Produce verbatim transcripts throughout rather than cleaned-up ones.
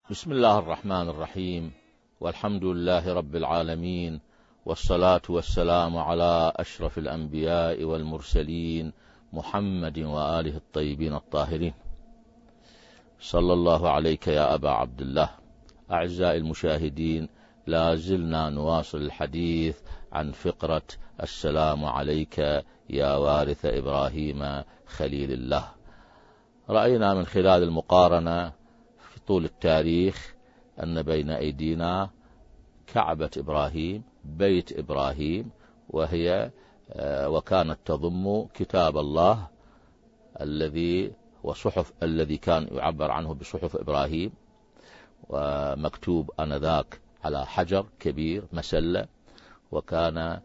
بسم الله الرحمن الرحيم، والحمد لله رب العالمين، والصلاة والسلام على أشرف الأنبياء والمرسلين محمد وآله الطيبين الطاهرين. صلى الله عليك يا أبا عبد الله. أعزائي المشاهدين، لا زلنا نواصل الحديث عن فقرة السلام عليك يا وارث إبراهيم خليل الله. رأينا من خلال المقارنة في طول التاريخ أن بين أيدينا كعبة إبراهيم، بيت إبراهيم، وهي وكانت تضم كتاب الله الذي وصحف الذي كان يعبر عنه بصحف إبراهيم، ومكتوب آنذاك على حجر كبير مسلة، وكان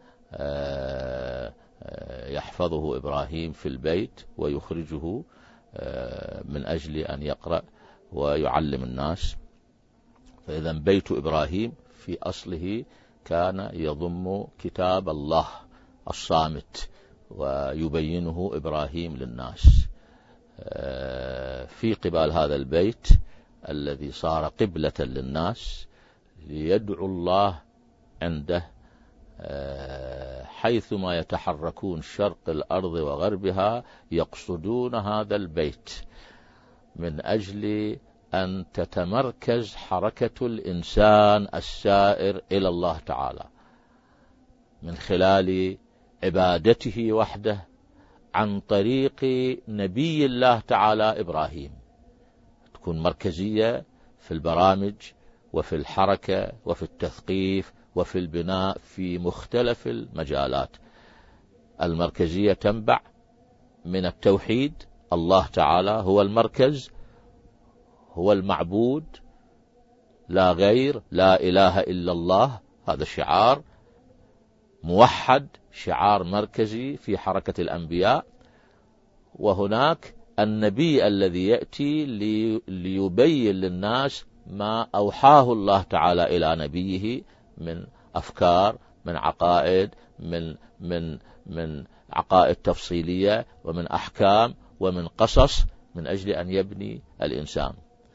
يحفظه إبراهيم في البيت ويخرجه من أجل أن يقرأ ويعلم الناس. فإذا بيت إبراهيم في أصله كان يضم كتاب الله الصامت ويبينه إبراهيم للناس. في قبال هذا البيت الذي صار قبلة للناس ليدعو الله عنده حيثما يتحركون شرق الأرض وغربها، يقصدون هذا البيت من أجل أن تتمركز حركة الإنسان السائر إلى الله تعالى من خلال عبادته وحده عن طريق نبي الله تعالى إبراهيم. تكون مركزية في البرامج وفي الحركة وفي التثقيف وفي البناء في مختلف المجالات. المركزية تنبع من التوحيد، الله تعالى هو المركز، هو المعبود، لا غير، لا إله إلا الله. هذا شعار موحد، شعار مركزي في حركة الأنبياء. وهناك النبي الذي يأتي لي ليبين للناس ما أوحاه الله تعالى إلى نبيه من أفكار، من عقائد، من من من عقائد تفصيلية، ومن أحكام، ومن قصص، من أجل أن يبني الإنسان.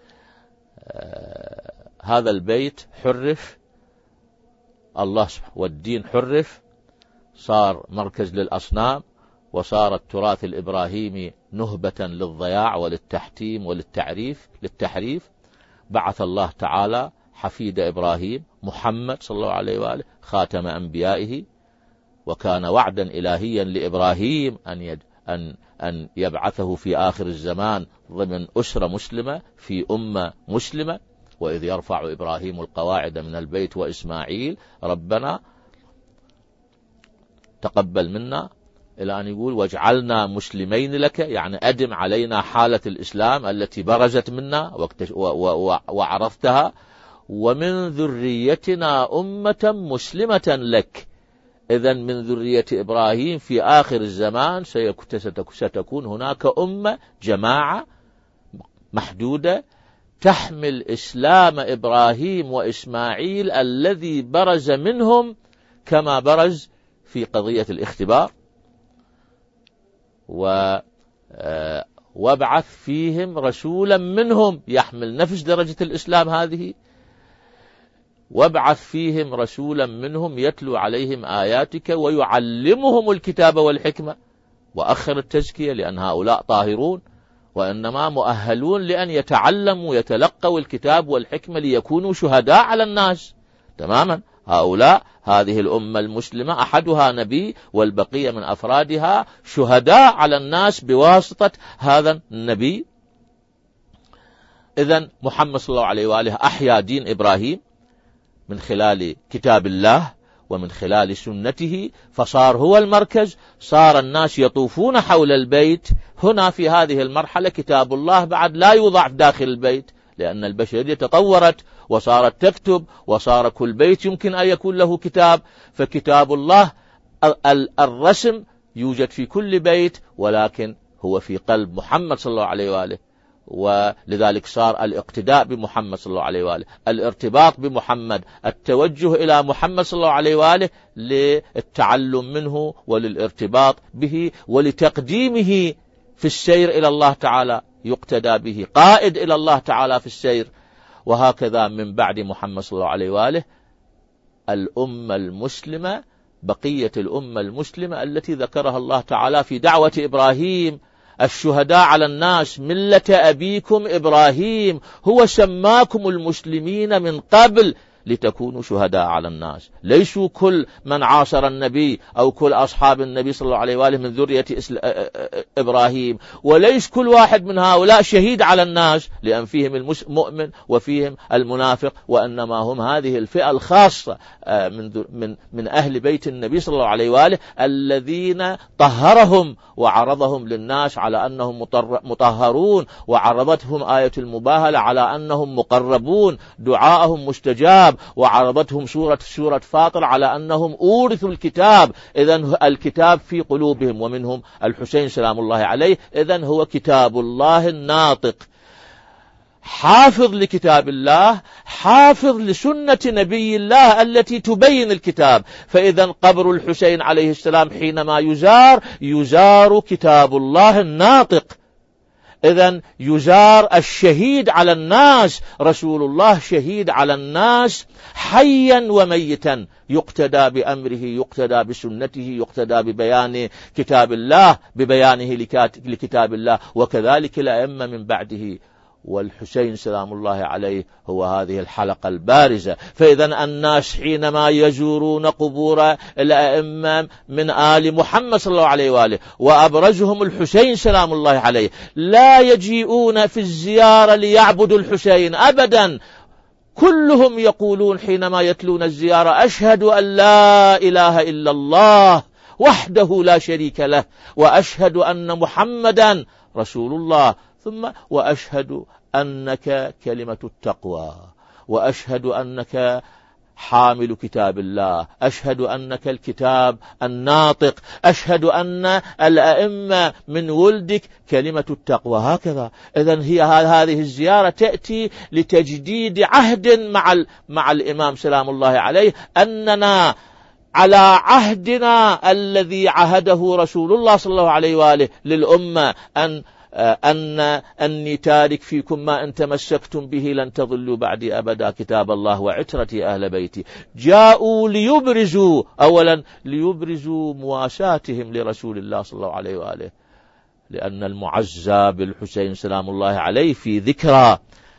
آه هذا البيت حرف الله سبحانه، والدين حرف، صار مركز للأصنام، وصار التراث الإبراهيمي نهبة للضياع وللتحتيم وللتعريف للتحريف. بعث الله تعالى حفيد إبراهيم محمد صلى الله عليه وآله خاتم أنبيائه، وكان وعدا إلهيا لإبراهيم أن يد أن أن يبعثه في آخر الزمان ضمن أسرة مسلمة في أمة مسلمة. وإذ يرفع إبراهيم القواعد من البيت وإسماعيل ربنا تقبل منا، إلى أن يقول واجعلنا مسلمين لك، يعني أدم علينا حالة الإسلام التي برزت منا وعرفتها، ومن ذريتنا أمة مسلمة لك. إذن من ذرية إبراهيم في آخر الزمان ستكون هناك أمة، جماعة محدودة تحمل إسلام إبراهيم وإسماعيل الذي برز منهم كما برز في قضية الاختبار. وابعث فيهم رسولا منهم يحمل نفس درجة الإسلام هذه، وابعث فيهم رسولا منهم يتلو عليهم آياتك ويعلمهم الكتاب والحكمة. وأخر التزكية لأن هؤلاء طاهرون، وإنما مؤهلون لأن يتعلموا يتلقوا الكتاب والحكمة ليكونوا شهداء على الناس تماما. هؤلاء هذه الأمة المسلمة أحدها نبي والبقية من أفرادها شهداء على الناس بواسطة هذا النبي. إذن محمد صلى الله عليه وآله أحيا دين إبراهيم من خلال كتاب الله ومن خلال سنته، فصار هو المركز. صار الناس يطوفون حول البيت. هنا في هذه المرحلة كتاب الله بعد لا يوضع داخل البيت، لأن البشرية تطورت وصارت تكتب، وصار كل بيت يمكن أن يكون له كتاب. فكتاب الله الرسم يوجد في كل بيت، ولكن هو في قلب محمد صلى الله عليه وآله. ولذلك صار الاقتداء بمحمد صلى الله عليه وآله، الارتباط بمحمد، التوجه إلى محمد صلى الله عليه وآله للتعلم منه وللارتباط به ولتقديمه في السير إلى الله تعالى، يقتدى به، قائد إلى الله تعالى في السير. وهكذا من بعد محمد صلى الله عليه وآله الأمة المسلمة، بقية الأمة المسلمة التي ذكرها الله تعالى في دعوة إبراهيم: الشهداء على الناس ملة أبيكم إبراهيم هو سماكم المسلمين من قبل لتكونوا شهداء على الناس. ليسوا كل من عاصر النبي أو كل أصحاب النبي صلى الله عليه وآله من ذرية إبراهيم، وليس كل واحد من هؤلاء شهيد على الناس، لأن فيهم المؤمن وفيهم المنافق، وإنما هم هذه الفئة الخاصة من من من أهل بيت النبي صلى الله عليه وآله الذين طهرهم وعرضهم للناس على أنهم مطهرون، وعرضتهم آية المباهلة على أنهم مقربون، دعاءهم مستجاب، وعرضتهم سورة سورة فاطر على أنهم أورثوا الكتاب. إذن الكتاب في قلوبهم، ومنهم الحسين سلام الله عليه. إذن هو كتاب الله الناطق، حافظ لكتاب الله، حافظ لسنة نبي الله التي تبين الكتاب. فإذا قبر الحسين عليه السلام حينما يزار يزار كتاب الله الناطق. إذن يزار الشهيد على الناس، رسول الله شهيد على الناس حيا وميتا، يقتدى بأمره، يقتدى بسنته، يقتدى ببيان كتاب الله، ببيانه لكتاب الله، وكذلك الأئمة من بعده. والحسين سلام الله عليه هو هذه الحلقة البارزة. فإذا الناس حينما يزورون قبور الأئمة من آل محمد صلى الله عليه وآله، وأبرزهم الحسين سلام الله عليه، لا يجيئون في الزيارة ليعبدوا الحسين أبدا. كلهم يقولون حينما يتلون الزيارة: أشهد أن لا إله إلا الله وحده لا شريك له، وأشهد أن محمدا رسول الله، ثم وأشهد أنك كلمة التقوى، وأشهد أنك حامل كتاب الله، أشهد أنك الكتاب الناطق، أشهد أن الأئمة من ولدك كلمة التقوى. هكذا. إذن هي هذه الزيارة تأتي لتجديد عهد مع مع الإمام سلام الله عليه، أننا على عهدنا الذي عهده رسول الله صلى الله عليه وآله للأمة، أن أن أني تارك فيكم ما أن تمسكتم به لن تضلوا بعدي أبدا، كتاب الله وعترتي أهل بيتي. جاءوا ليبرزوا، أولا ليبرزوا مواساتهم لرسول الله صلى الله عليه وآله، لأن المعزى بالحسين سلام الله عليه في ذكرى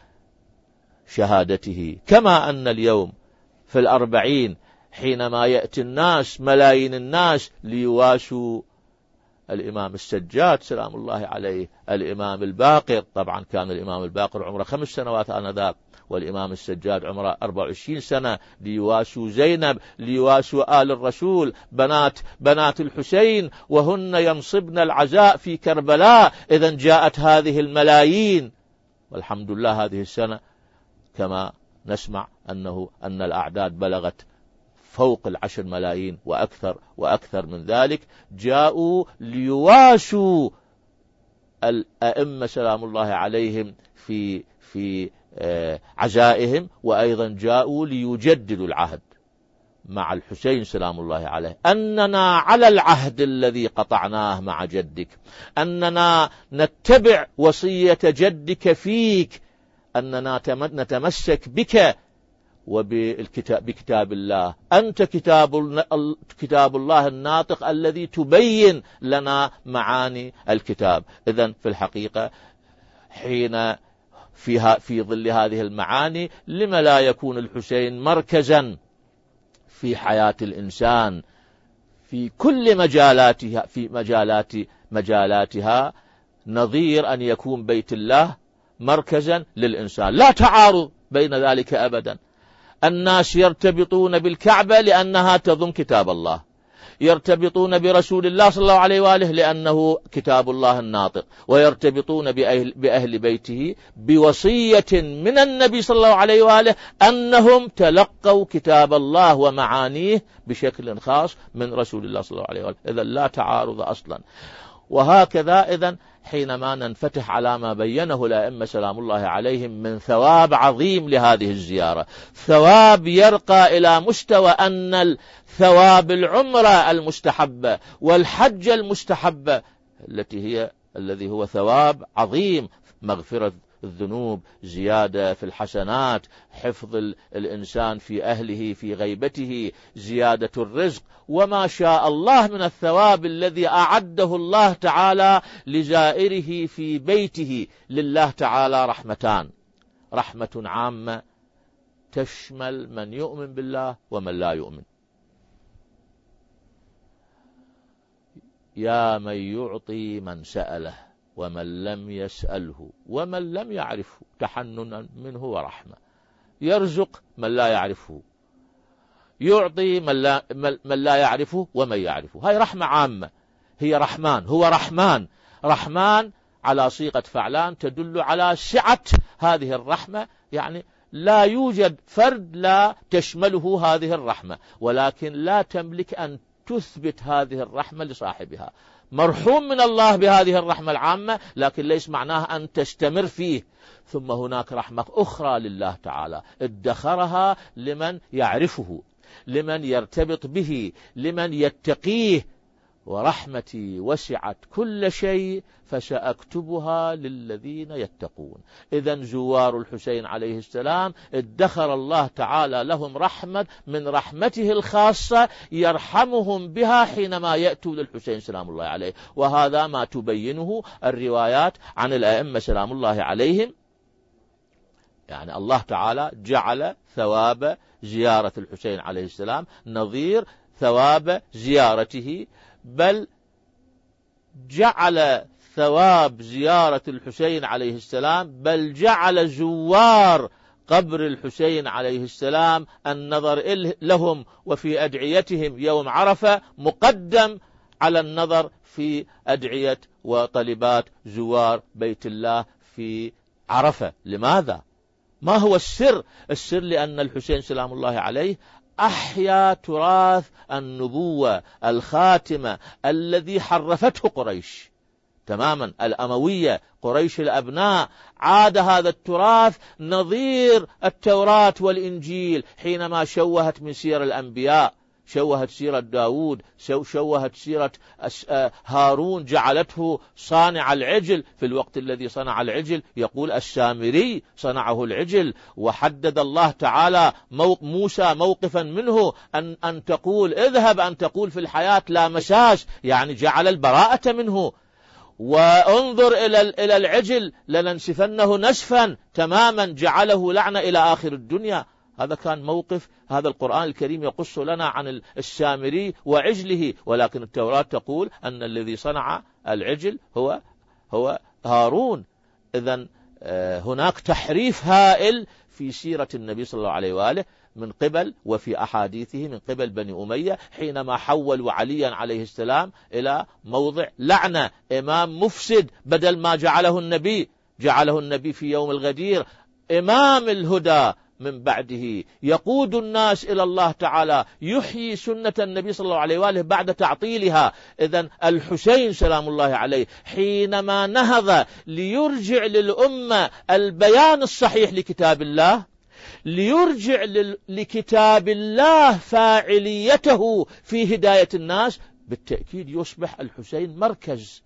شهادته. كما أن اليوم في الأربعين حينما يأتي الناس ملايين الناس ليواسوا الإمام السجاد سلام الله عليه، الإمام الباقر، طبعا كان الإمام الباقر عمره خمس سنوات آنذاك، والإمام السجاد عمره أربع وعشرين سنة، ليواسوا زينب، ليواسوا آل الرسول بنات بنات الحسين، وهن ينصبن العزاء في كربلاء. إذن جاءت هذه الملايين، والحمد لله هذه السنة كما نسمع أنه أن الأعداد بلغت فوق العشر ملايين وأكثر وأكثر من ذلك. جاءوا ليواسوا الأئمة سلام الله عليهم في في عزائهم، وأيضا جاءوا ليجددوا العهد مع الحسين سلام الله عليه، أننا على العهد الذي قطعناه مع جدك، أننا نتبع وصية جدك فيك، أننا نتمسك بك وبالكتاب بكتاب الله. أنت كتاب كتاب الله الناطق الذي تبين لنا معاني الكتاب. إذن في الحقيقة حين فيها في ظل هذه المعاني، لما لا يكون الحسين مركزا في حياة الإنسان في كل مجالاتها في مجالات مجالاتها، نظير أن يكون بيت الله مركزا للإنسان. لا تعارض بين ذلك أبدا. الناس يرتبطون بالكعبة لأنها تضم كتاب الله، يرتبطون برسول الله صلى الله عليه وآله لأنه كتاب الله الناطق، ويرتبطون بأهل, بأهل بيته بوصية من النبي صلى الله عليه وآله أنهم تلقوا كتاب الله ومعانيه بشكل خاص من رسول الله صلى الله عليه وآله. إذن لا تعارض أصلا. وهكذا إذن حينما ننفتح على ما بينه الأئمة سلام الله عليهم من ثواب عظيم لهذه الزيارة، ثواب يرقى إلى مستوى أن الثواب العمرة المستحبة والحج المستحبة التي هي الذي هو ثواب عظيم، مغفرة الذنوب، زيادة في الحسنات، حفظ الإنسان في أهله في غيبته، زيادة الرزق، وما شاء الله من الثواب الذي أعده الله تعالى لزائره في بيته. لله تعالى رحمتان: رحمة عامة تشمل من يؤمن بالله ومن لا يؤمن. يا من يعطي من سأله ومن لم يسأله ومن لم يعرفه تحننا منه ورحمة. يرزق من لا يعرفه، يعطي من لا, من لا يعرفه ومن يعرفه. هاي رحمة عامة، هي رحمن، هو رحمن. رحمن على صيغة فعلان تدل على سعة هذه الرحمة، يعني لا يوجد فرد لا تشمله هذه الرحمة، ولكن لا تملك أن تثبت هذه الرحمة لصاحبها. مرحوم من الله بهذه الرحمة العامة، لكن ليس معناها أن تستمر فيه. ثم هناك رحمة أخرى لله تعالى ادخرها لمن يعرفه، لمن يرتبط به، لمن يتقيه. ورحمتي وسعت كل شيء فسأكتبها للذين يتقون. إذن زوار الحسين عليه السلام ادخر الله تعالى لهم رحمة من رحمته الخاصة يرحمهم بها حينما يأتوا للحسين سلام الله عليه. وهذا ما تبينه الروايات عن الأئمة سلام الله عليهم. يعني الله تعالى جعل ثواب زيارة الحسين عليه السلام نظير ثواب زيارته، بل جعل ثواب زيارة الحسين عليه السلام، بل جعل زوار قبر الحسين عليه السلام النظر لهم وفي أدعيتهم يوم عرفة مقدم على النظر في أدعية وطلبات زوار بيت الله في عرفة. لماذا؟ ما هو السر؟ السر لأن الحسين سلام الله عليه أحيا تراث النبوة الخاتمة الذي حرفته قريش تماما، الأموية، قريش الأبناء. عاد هذا التراث نظير التوراة والإنجيل حينما شوهت من سير الأنبياء، شوهت سيرة داود، شوهت سيرة هارون، جعلته صانع العجل في الوقت الذي صنع العجل يقول السامري صنعه العجل. وحدد الله تعالى موسى موقفا منه أن, أن تقول اذهب أن تقول في الحياة لا مساس، يعني جعل البراءة منه. وانظر إلى إلى العجل لننسفنه نسفا تماما، جعله لعنة إلى آخر الدنيا. هذا كان موقف. هذا القرآن الكريم يقص لنا عن السامري وعجله، ولكن التوراة تقول أن الذي صنع العجل هو هو هارون. إذن هناك تحريف هائل في سيرة النبي صلى الله عليه وآله من قبل وفي أحاديثه من قبل بني أمية، حينما حولوا عليا عليه السلام إلى موضع لعنة، إمام مفسد، بدل ما جعله النبي جعله النبي في يوم الغدير إمام الهدى من بعده، يقود الناس إلى الله تعالى، يحيي سنة النبي صلى الله عليه وآله بعد تعطيلها. إذن الحسين سلام الله عليه حينما نهض ليرجع للأمة البيان الصحيح لكتاب الله، ليرجع لكتاب الله فاعليته في هداية الناس، بالتأكيد يصبح الحسين مركز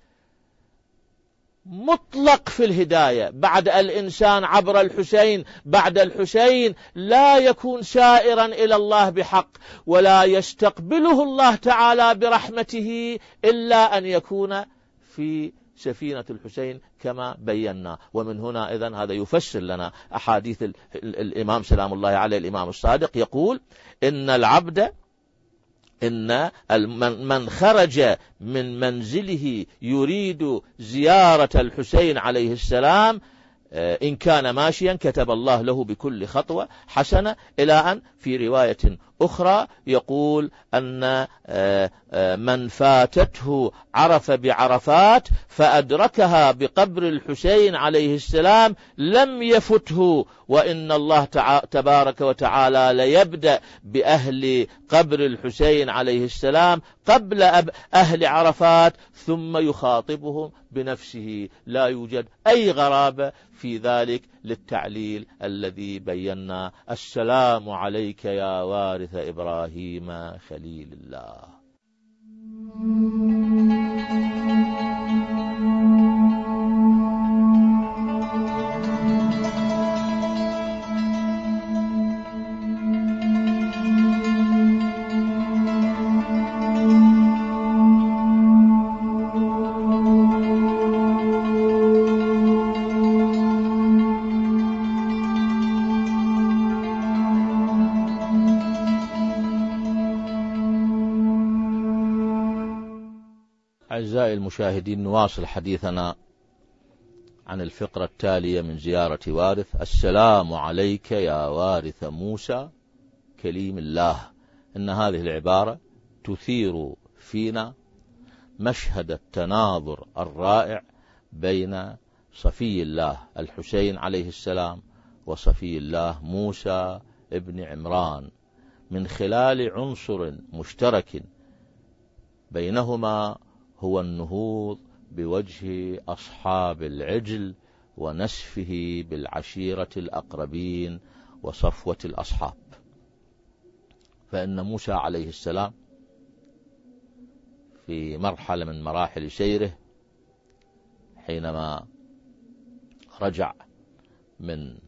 مطلق في الهداية. بعد الإنسان عبر الحسين، بعد الحسين لا يكون سائرا إلى الله بحق، ولا يستقبله الله تعالى برحمته إلا أن يكون في سفينة الحسين كما بينا. ومن هنا إذن هذا يفسر لنا أحاديث الإمام سلام الله عليه الإمام الصادق، يقول إن العبد إن من خرج من منزله يريد زيارة الحسين عليه السلام إن كان ماشيا كتب الله له بكل خطوة حسنة، إلى أن في رواية أخرى يقول أن من فاتته عرفة بعرفات فأدركها بقبر الحسين عليه السلام لم يفته، وإن الله تبارك وتعالى ليبدأ بأهل قبر الحسين عليه السلام قبل أهل عرفات ثم يخاطبهم بنفسه. لا يوجد أي غرابة في ذلك للتعليل الذي بينا. السلام عليك يا وارث إبراهيم خليل الله. أعزائي المشاهدين، نواصل حديثنا عن الفقرة التالية من زيارة وارث. السلام عليك يا وارث موسى كليم الله. إن هذه العبارة تثير فينا مشهد التناظر الرائع بين صفي الله الحسين عليه السلام وصفي الله موسى ابن عمران، من خلال عنصر مشترك بينهما هو النهوض بوجه أصحاب العجل ونسفه بالعشيرة الأقربين وصفوة الأصحاب. فإن موسى عليه السلام في مرحلة من مراحل سيره حينما رجع من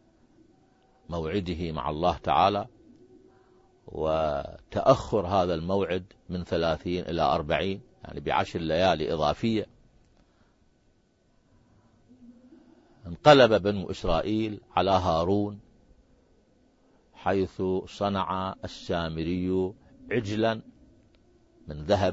موعده مع الله تعالى، وتأخر هذا الموعد من ثلاثين إلى أربعين، يعني بعشر ليالي إضافية، انقلب بنو إسرائيل على هارون، حيث صنع السامري عجلا من ذهب.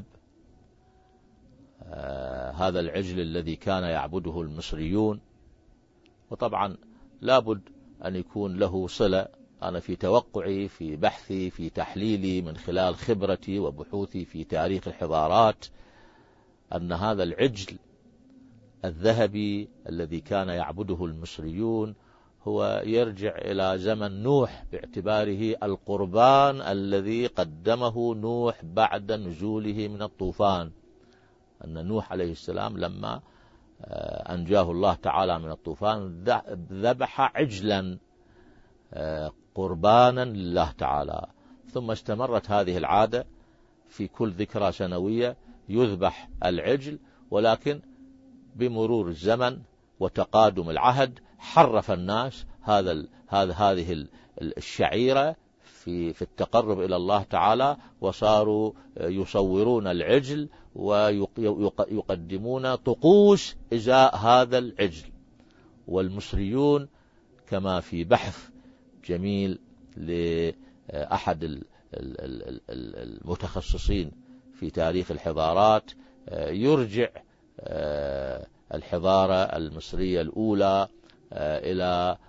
آه هذا العجل الذي كان يعبده المصريون، وطبعا لابد أن يكون له صلة. أنا في توقعي، في بحثي، في تحليلي من خلال خبرتي وبحوثي في تاريخ الحضارات، أن هذا العجل الذهبي الذي كان يعبده المصريون هو يرجع إلى زمن نوح، باعتباره القربان الذي قدمه نوح بعد نزوله من الطوفان. أن نوح عليه السلام لما أنجاه الله تعالى من الطوفان ذبح عجلا قربانا لله تعالى، ثم استمرت هذه العادة في كل ذكرى سنوية يذبح العجل، ولكن بمرور الزمن وتقادم العهد حرف الناس هذا هذا هذه الشعيرة في في التقرب إلى الله تعالى، وصاروا يصورون العجل ويقدمون طقوس إزاء هذا العجل. والمصريون كما في بحث جميل لأحد المتخصصين في تاريخ الحضارات يرجع الحضارة المصرية الأولى إلى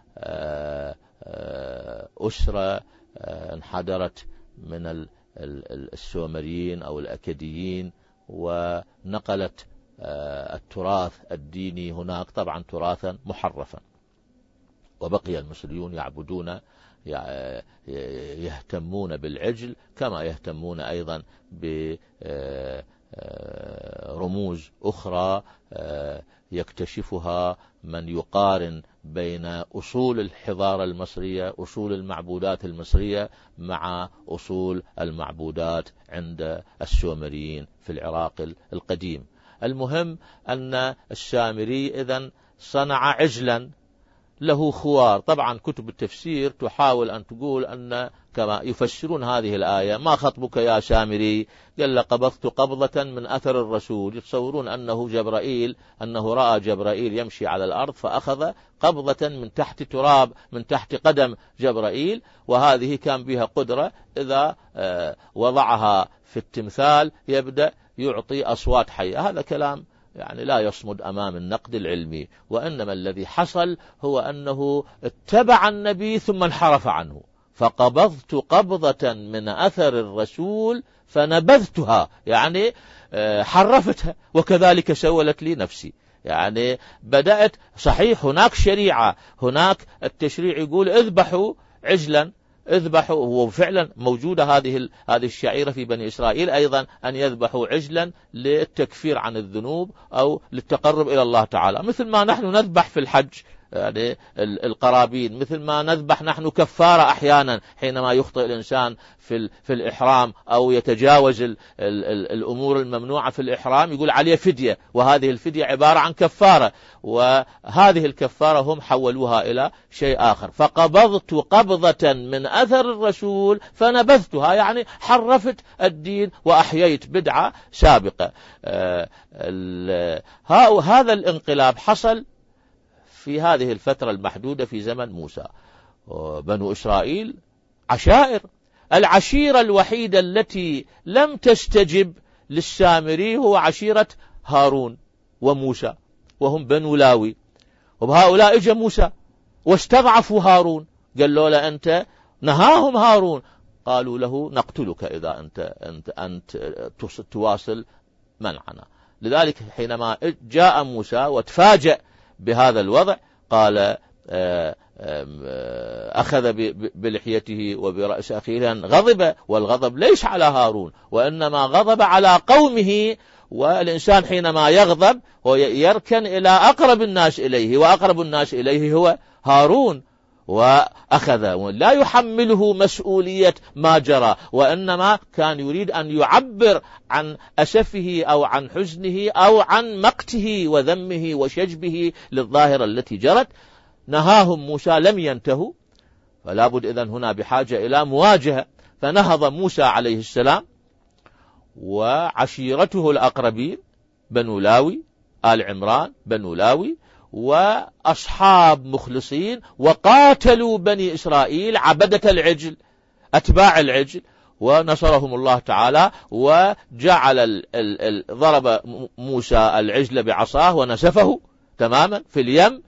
أسرة انحدرت من السومريين أو الأكديين، ونقلت التراث الديني هناك طبعا تراثا محرفا، وبقي المصريون يعبدون يهتمون بالعجل كما يهتمون أيضا برموز أخرى يكتشفها من يقارن بين أصول الحضارة المصرية، أصول المعبودات المصرية، مع أصول المعبودات عند السومريين في العراق القديم. المهم أن السامري إذن صنع عجلا له خوار. طبعا كتب التفسير تحاول أن تقول أن كما يفسرون هذه الآية: ما خطبك يا سامري؟ قال: قبضت قبضة من أثر الرسول. يتصورون أنه جبرائيل، أنه رأى جبرائيل يمشي على الأرض فأخذ قبضة من تحت تراب، من تحت قدم جبرائيل، وهذه كان بها قدرة إذا وضعها في التمثال يبدأ يعطي أصوات حية. هذا كلام يعني لا يصمد أمام النقد العلمي، وإنما الذي حصل هو أنه اتبع النبي ثم انحرف عنه. فقبضت قبضة من أثر الرسول فنبذتها، يعني حرفتها، وكذلك سولت لي نفسي. يعني بدأت صحيح هناك شريعة، هناك التشريع يقول اذبحوا عجلا، اذبحوا، وفعلا موجودة هذه هذه الشعيرة في بني إسرائيل أيضا، أن يذبحوا عجلا للتكفير عن الذنوب أو للتقرب إلى الله تعالى، مثل ما نحن نذبح في الحج يعني القرابين، مثل ما نذبح نحن كفارة أحيانا حينما يخطئ الإنسان في في الإحرام أو يتجاوز ال ال ال الأمور الممنوعة في الإحرام، يقول عليه فدية، وهذه الفدية عبارة عن كفارة، وهذه الكفارة هم حولوها إلى شيء آخر. فقبضت قبضة من أثر الرسول فنبذتها، يعني حرفت الدين وأحييت بدعة سابقة. هذا الانقلاب حصل في هذه الفترة المحدودة في زمن موسى. بنو إسرائيل عشائر، العشيرة الوحيدة التي لم تستجب للسامري هو عشيرة هارون وموسى وهم بنو لاوي، وبهؤلاء اجى موسى واستضعفوا هارون، قالوا له أنت، نهاهم هارون، قالوا له نقتلك إذا أنت, أنت, أنت تواصل منعنا. لذلك حينما جاء موسى وتفاجأ بهذا الوضع قال أخذ بلحيته وبرأس أخيه غضب، والغضب ليس على هارون وإنما غضب على قومه. والإنسان حينما يغضب هو يركن إلى أقرب الناس إليه، وأقرب الناس إليه هو هارون، وأخذ لا يحمله مسؤولية ما جرى، وإنما كان يريد أن يعبر عن أسفه أو عن حزنه أو عن مقته وذمه وشجبه للظاهرة التي جرت. نهاهم موسى لم ينتهوا، فلا بد إذن هنا بحاجة إلى مواجهة. فنهض موسى عليه السلام وعشيرته الأقربين بنو لاوي، آل عمران بنو لاوي، وأصحاب مخلصين، وقاتلوا بني إسرائيل عبدة العجل أتباع العجل، ونصرهم الله تعالى، وجعل ال ال ال ضرب موسى العجل بعصاه ونسفه تماما في اليم،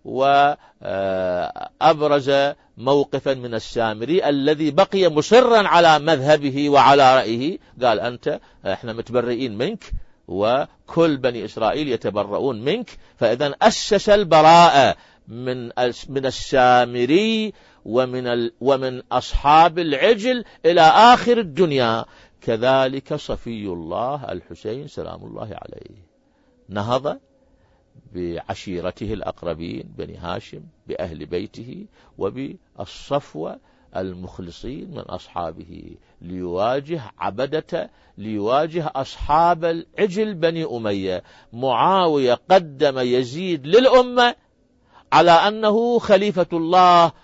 وأبرز موقفا من السامري الذي بقي مصرا على مذهبه وعلى رأيه، قال أنت احنا متبرئين منك وكل بني إسرائيل يتبرؤون منك. فإذا أسس البراءة من من السامري ومن ومن أصحاب العجل إلى آخر الدنيا. كذلك صفي الله الحسين سلام الله عليه نهض بعشيرته الأقربين بني هاشم بأهل بيته وبالصفوة المخلصين من أصحابه ليواجه عبدة ليواجه أصحاب العجل بني أمية. معاوية قدم يزيد للأمة على أنه خليفة الله،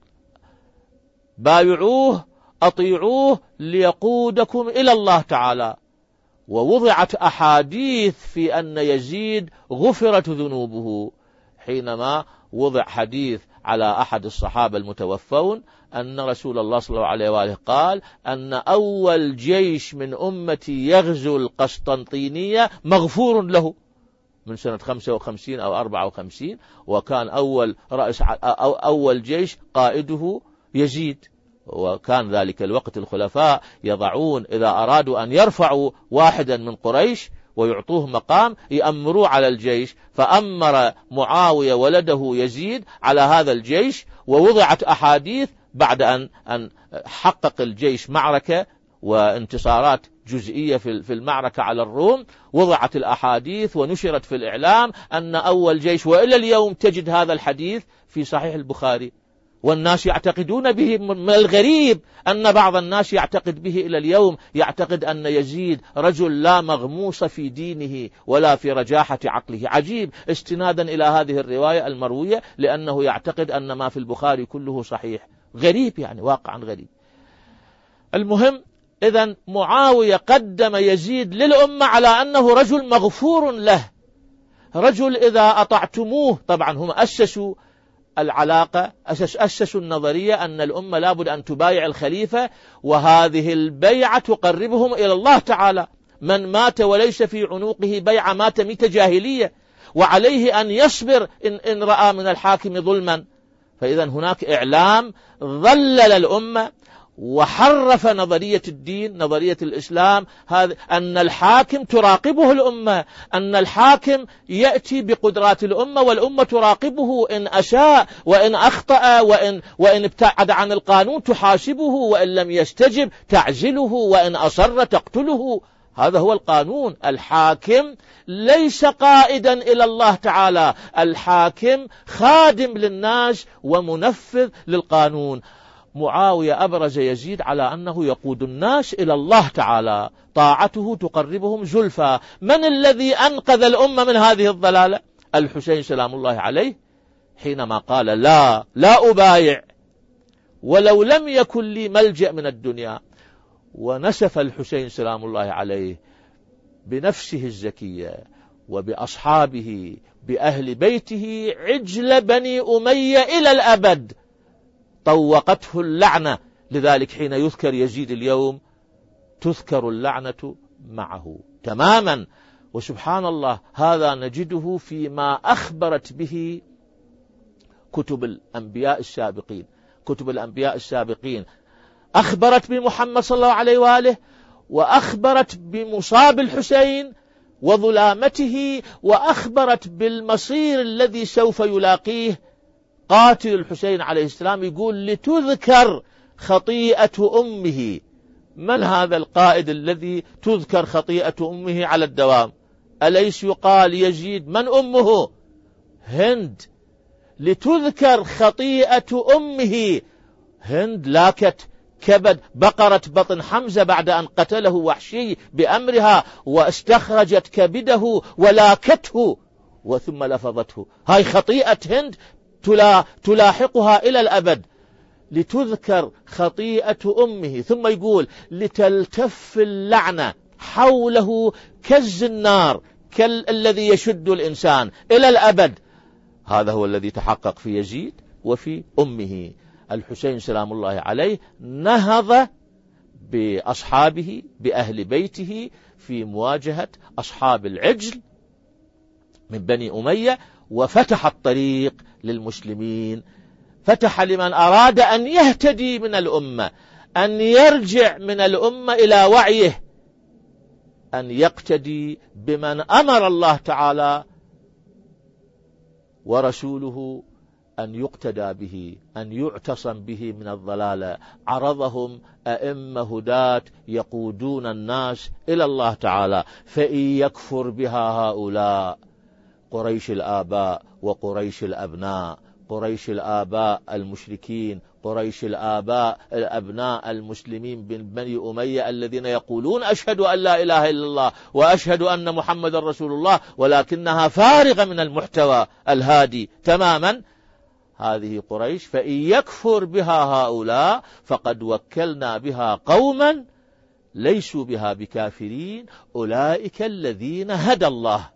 بايعوه أطيعوه ليقودكم إلى الله تعالى. ووضعت أحاديث في أن يزيد غفرت ذنوبه، حينما وضع حديث على أحد الصحابة المتوفون أن رسول الله صلى الله عليه وآله قال أن أول جيش من أمتي يغزو القسطنطينية مغفور له من سنة خمسة وخمسين أو أربعة وخمسين، وكان أول رأس أو أول جيش قائده يزيد. وكان ذلك الوقت الخلفاء يضعون إذا أرادوا أن يرفعوا واحدا من قريش ويعطوه مقام يأمروا على الجيش، فأمر معاوية ولده يزيد على هذا الجيش. ووضعت أحاديث بعد أن أن حقق الجيش معركة وانتصارات جزئية في المعركة على الروم، وضعت الأحاديث ونشرت في الإعلام أن أول جيش، وإلى اليوم تجد هذا الحديث في صحيح البخاري والناس يعتقدون به. من الغريب أن بعض الناس يعتقد به إلى اليوم، يعتقد أن يزيد رجل لا مغموس في دينه ولا في رجاحة عقله. عجيب استنادا إلى هذه الرواية المروية، لأنه يعتقد أن ما في البخاري كله صحيح. غريب يعني، واقعا غريب. المهم إذن معاوية قدم يزيد للأمة على أنه رجل مغفور له، رجل إذا أطعتموه. طبعا هم أسسوا العلاقة، أسس أسسوا النظرية أن الأمة لابد أن تبايع الخليفة، وهذه البيعة تقربهم إلى الله تعالى. من مات وليس في عنقه بيعة مات ميت جاهلية، وعليه أن يصبر إن, إن رأى من الحاكم ظلما. فإذا هناك إعلام ظلل الأمة وحرف نظرية الدين، نظرية الإسلام، هذا أن الحاكم تراقبه الأمة، أن الحاكم يأتي بقدرات الأمة والأمة تراقبه، إن أشاء وإن أخطأ وإن, وإن ابتعد عن القانون تحاسبه، وإن لم يستجب تعزله، وإن أصر تقتله. هذا هو القانون. الحاكم ليس قائدا إلى الله تعالى، الحاكم خادم للناس ومنفذ للقانون. معاوية أبرز يزيد على أنه يقود الناس إلى الله تعالى، طاعته تقربهم زلفى. من الذي أنقذ الأمة من هذه الضلالة؟ الحسين سلام الله عليه، حينما قال لا لا أبايع ولو لم يكن لي ملجأ من الدنيا. ونسف الحسين سلام الله عليه بنفسه الزكية وبأصحابه بأهل بيته عجل بني أمية إلى الأبد، طوقته اللعنة. لذلك حين يذكر يزيد اليوم تذكر اللعنة معه تماما. وسبحان الله هذا نجده فيما أخبرت به كتب الأنبياء السابقين. كتب الأنبياء السابقين أخبرت بمحمد صلى الله عليه وآله، وأخبرت بمصاب الحسين وظلامته، وأخبرت بالمصير الذي سوف يلاقيه قاتل الحسين عليه السلام. يقول لتذكر خطيئة أمه. من هذا القائد الذي تذكر خطيئة أمه على الدوام؟ أليس يقال يزيد من أمه؟ هند. لتذكر خطيئة أمه. هند لاكت كبد بقرة بطن حمزة بعد أن قتله وحشي بأمرها، واستخرجت كبده ولاكته وثم لفظته. هاي خطيئة هند تلا تلاحقها إلى الأبد. لتذكر خطيئة أمه. ثم يقول لتلتف اللعنة حوله كالزنار، كالذي يشد الإنسان إلى الأبد. هذا هو الذي تحقق في يزيد وفي أمه. الحسين سلام الله عليه نهض بأصحابه بأهل بيته في مواجهة أصحاب العجل من بني أمية، وفتح الطريق للمسلمين، فتح لمن أراد أن يهتدي من الأمة، أن يرجع من الأمة إلى وعيه، أن يقتدي بمن أمر الله تعالى ورسوله أن يقتدى به، أن يعتصم به من الضلالة. عرضهم أئمة هداة يقودون الناس إلى الله تعالى. فإن يكفر بها هؤلاء قريش الآباء وقريش الأبناء، قريش الآباء المشركين، قريش الآباء الأبناء المسلمين من بني أمية الذين يقولون أشهد أن لا إله إلا الله وأشهد أن محمد رسول الله، ولكنها فارغة من المحتوى الهادي تماما. هذه قريش. فإن يكفر بها هؤلاء فقد وكلنا بها قوما ليسوا بها بكافرين، أولئك الذين هدى الله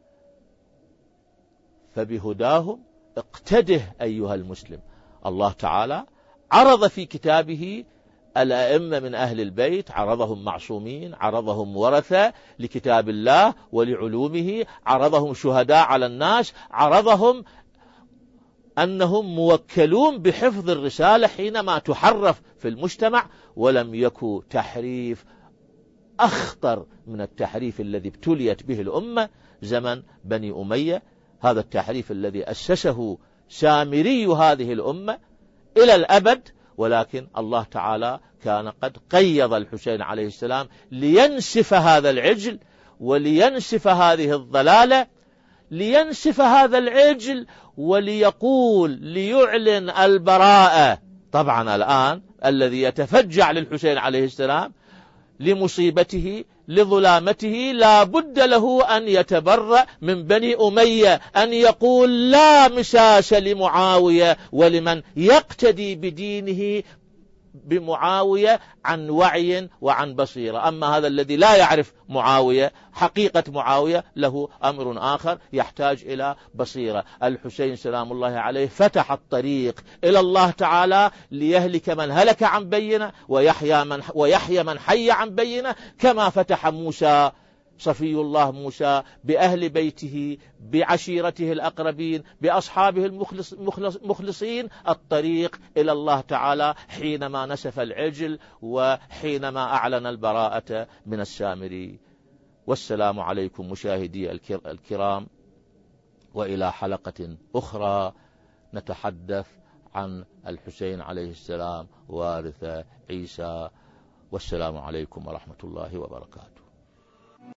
فبهداهم اقتده أيها المسلم. الله تعالى عرض في كتابه الأئمة من أهل البيت، عرضهم معصومين، عرضهم ورثة لكتاب الله ولعلومه، عرضهم شهداء على الناس، عرضهم أنهم موكلون بحفظ الرسالة حينما تحرف في المجتمع. ولم يكن تحريف أخطر من التحريف الذي ابتليت به الأمة زمن بني أمية، هذا التحريف الذي أسسه سامري هذه الأمة إلى الأبد. ولكن الله تعالى كان قد قيض الحسين عليه السلام لينسف هذا العجل ولينسف هذه الضلالة، لينسف هذا العجل وليقول ليعلن البراءة. طبعا الآن الذي يتفجع للحسين عليه السلام لمصيبته لظلامته لا بد له أن يتبرأ من بني أمية، أن يقول لا مساس لمعاوية ولمن يقتدي بدينه بمعاوية عن وعي وعن بصيرة. أما هذا الذي لا يعرف معاوية حقيقة معاوية له أمر آخر يحتاج إلى بصيرة. الحسين سلام الله عليه فتح الطريق إلى الله تعالى ليهلك من هلك عن بينة ويحيى من, ويحيى من حي عن بينة، كما فتح موسى صفي الله موسى بأهل بيته بعشيرته الأقربين بأصحابه المخلص مخلص مخلصين الطريق إلى الله تعالى حينما نسف العجل وحينما أعلن البراءة من السامري. والسلام عليكم مشاهدي الكرام، وإلى حلقة أخرى نتحدث عن الحسين عليه السلام وارث عيسى. والسلام عليكم ورحمة الله وبركاته.